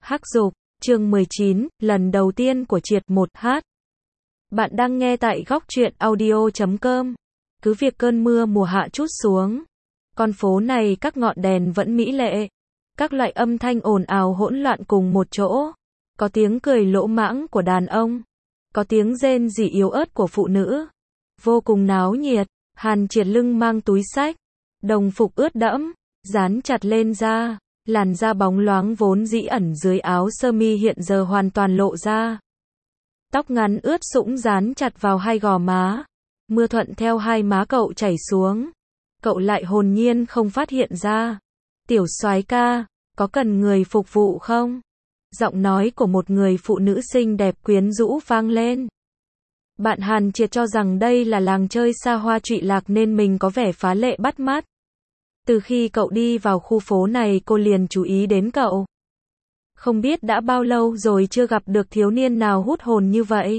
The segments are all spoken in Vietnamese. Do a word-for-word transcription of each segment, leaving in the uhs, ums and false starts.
Hắc Dục, chương mười chín, lần đầu tiên của Triệt một h. Bạn đang nghe tại góc truyện audio chấm com. Cứ việc cơn mưa mùa hạ trút xuống, con phố này các ngọn đèn vẫn mỹ lệ. Các loại âm thanh ồn ào hỗn loạn cùng một chỗ. Có tiếng cười lỗ mãng của đàn ông. Có tiếng rên rỉ yếu ớt của phụ nữ. Vô cùng náo nhiệt. Hàn Triệt lưng mang túi xách, đồng phục ướt đẫm, dán chặt lên da. Làn da bóng loáng vốn dĩ ẩn dưới áo sơ mi hiện giờ hoàn toàn lộ ra. Tóc ngắn ướt sũng dán chặt vào hai gò má. Mưa thuận theo hai má cậu chảy xuống. Cậu lại hồn nhiên không phát hiện ra. Tiểu soái ca, có cần người phục vụ không? Giọng nói của một người phụ nữ xinh đẹp quyến rũ vang lên. Bạn Hàn Triệt cho rằng đây là làng chơi xa hoa trụy lạc nên mình có vẻ phá lệ bắt mắt. Từ khi cậu đi vào khu phố này cô liền chú ý đến cậu. Không biết đã bao lâu rồi chưa gặp được thiếu niên nào hút hồn như vậy.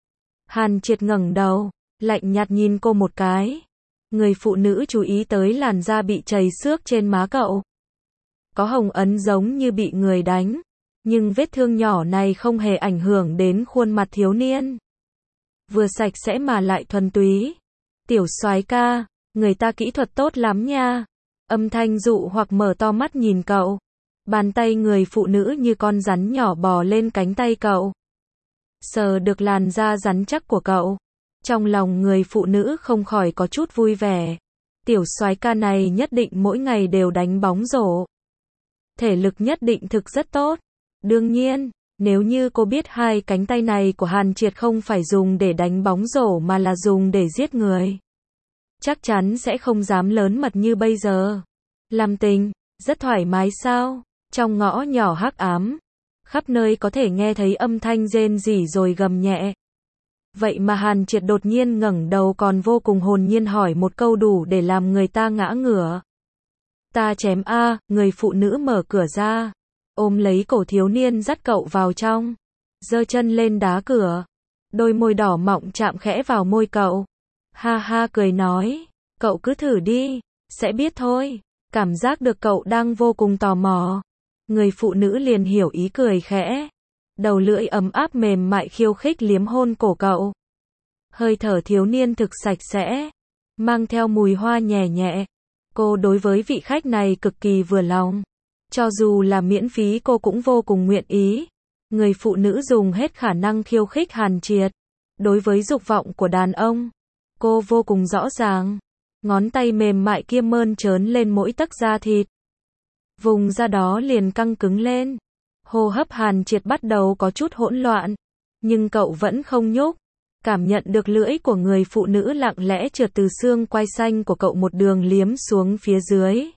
Hàn Triệt ngẩng đầu, lạnh nhạt nhìn cô một cái. Người phụ nữ chú ý tới làn da bị trầy xước trên má cậu. Có hồng ấn giống như bị người đánh. Nhưng vết thương nhỏ này không hề ảnh hưởng đến khuôn mặt thiếu niên. Vừa sạch sẽ mà lại thuần túy. Tiểu soái ca, người ta kỹ thuật tốt lắm nha. Âm thanh dụ hoặc mở to mắt nhìn cậu. Bàn tay người phụ nữ như con rắn nhỏ bò lên cánh tay cậu. Sờ được làn da rắn chắc của cậu. Trong lòng người phụ nữ không khỏi có chút vui vẻ. Tiểu soái ca này nhất định mỗi ngày đều đánh bóng rổ. Thể lực nhất định thực rất tốt. Đương nhiên, nếu như cô biết hai cánh tay này của Hàn Triệt không phải dùng để đánh bóng rổ mà là dùng để giết người, chắc chắn sẽ không dám lớn mật như bây giờ. Làm tình, rất thoải mái sao? Trong ngõ nhỏ hắc ám, khắp nơi có thể nghe thấy âm thanh rên rỉ rồi gầm nhẹ. Vậy mà Hàn Triệt đột nhiên ngẩng đầu còn vô cùng hồn nhiên hỏi một câu đủ để làm người ta ngã ngửa. Ta chém a, người phụ nữ mở cửa ra, ôm lấy cổ thiếu niên dắt cậu vào trong, giơ chân lên đá cửa. Đôi môi đỏ mọng chạm khẽ vào môi cậu. Ha ha cười nói, cậu cứ thử đi, sẽ biết thôi. Cảm giác được cậu đang vô cùng tò mò. Người phụ nữ liền hiểu ý cười khẽ. Đầu lưỡi ấm áp mềm mại khiêu khích liếm hôn cổ cậu. Hơi thở thiếu niên thực sạch sẽ, mang theo mùi hoa nhẹ nhẹ. Cô đối với vị khách này cực kỳ vừa lòng. Cho dù là miễn phí cô cũng vô cùng nguyện ý. Người phụ nữ dùng hết khả năng khiêu khích Hàn Triệt. Đối với dục vọng của đàn ông, cô vô cùng rõ ràng. Ngón tay mềm mại kia mơn trớn lên mỗi tấc da thịt. Vùng da đó liền căng cứng lên. Hô hấp Hàn Triệt bắt đầu có chút hỗn loạn. Nhưng cậu vẫn không nhúc. Cảm nhận được lưỡi của người phụ nữ lặng lẽ trượt từ xương quai xanh của cậu một đường liếm xuống phía dưới.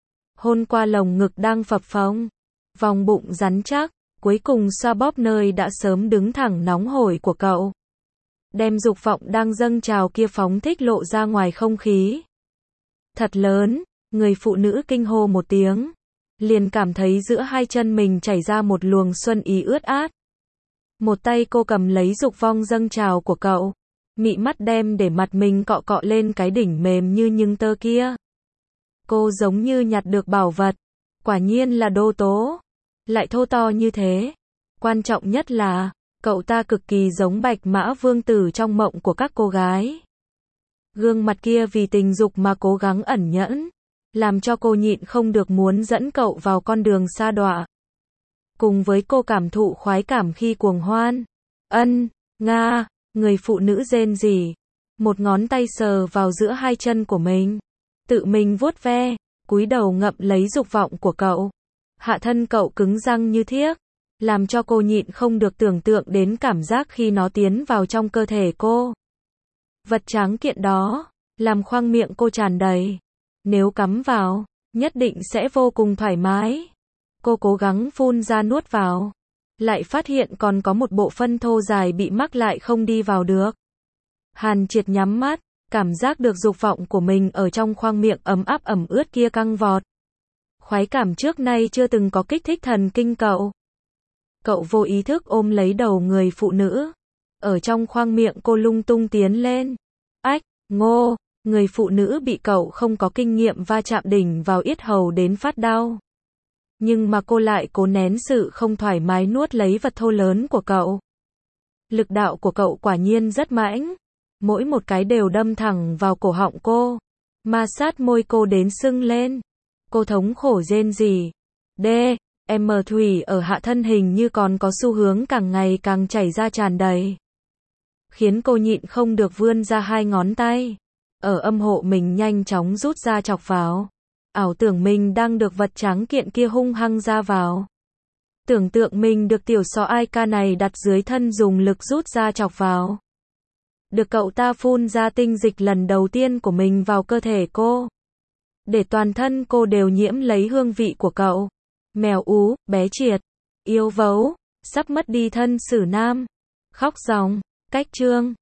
Hôn qua lồng ngực đang phập phồng. Vòng bụng rắn chắc. Cuối cùng xoa bóp nơi đã sớm đứng thẳng nóng hổi của cậu. Đem dục vọng đang dâng trào kia phóng thích lộ ra ngoài không khí. Thật lớn, người phụ nữ kinh hô một tiếng. Liền cảm thấy giữa hai chân mình chảy ra một luồng xuân ý ướt át. Một tay cô cầm lấy dục vong dâng trào của cậu. Mị mắt đem để mặt mình cọ cọ lên cái đỉnh mềm như nhưng tơ kia. Cô giống như nhặt được bảo vật. Quả nhiên là đô tố. Lại thô to như thế. Quan trọng nhất là cậu ta cực kỳ giống Bạch Mã Vương tử trong mộng của các cô gái. Gương mặt kia vì tình dục mà cố gắng ẩn nhẫn, làm cho cô nhịn không được muốn dẫn cậu vào con đường sa đọa. Cùng với cô cảm thụ khoái cảm khi cuồng hoan. Ân, nga, người phụ nữ rên rỉ. Một ngón tay sờ vào giữa hai chân của mình. Tự mình vuốt ve, cúi đầu ngậm lấy dục vọng của cậu. Hạ thân cậu cứng răng như thiếc. Làm cho cô nhịn không được tưởng tượng đến cảm giác khi nó tiến vào trong cơ thể cô. Vật tráng kiện đó, làm khoang miệng cô tràn đầy. Nếu cắm vào, nhất định sẽ vô cùng thoải mái. Cô cố gắng phun ra nuốt vào. Lại phát hiện còn có một bộ phân thô dài bị mắc lại không đi vào được. Hàn Triệt nhắm mắt, cảm giác được dục vọng của mình ở trong khoang miệng ấm áp ẩm ướt kia căng vọt. Khoái cảm trước nay chưa từng có kích thích thần kinh cậu. Cậu vô ý thức ôm lấy đầu người phụ nữ. Ở trong khoang miệng cô lung tung tiến lên. Ách, ngô, người phụ nữ bị cậu không có kinh nghiệm va chạm đỉnh vào yết hầu đến phát đau. Nhưng mà cô lại cố nén sự không thoải mái nuốt lấy vật thô lớn của cậu. Lực đạo của cậu quả nhiên rất mãnh. Mỗi một cái đều đâm thẳng vào cổ họng cô. Ma sát môi cô đến sưng lên. Cô thống khổ rên rỉ. D. M thủy ở hạ thân hình như còn có xu hướng càng ngày càng chảy ra tràn đầy. Khiến cô nhịn không được vươn ra hai ngón tay. Ở âm hộ mình nhanh chóng rút ra chọc vào. Ảo tưởng mình đang được vật tráng kiện kia hung hăng ra vào. Tưởng tượng mình được tiểu sọ ai ca này đặt dưới thân dùng lực rút ra chọc vào. Được cậu ta phun ra tinh dịch lần đầu tiên của mình vào cơ thể cô. Để toàn thân cô đều nhiễm lấy hương vị của cậu. Mèo ú, bé triệt, yêu vấu, sắp mất đi thân xử nam. Khóc ròng, cách chương.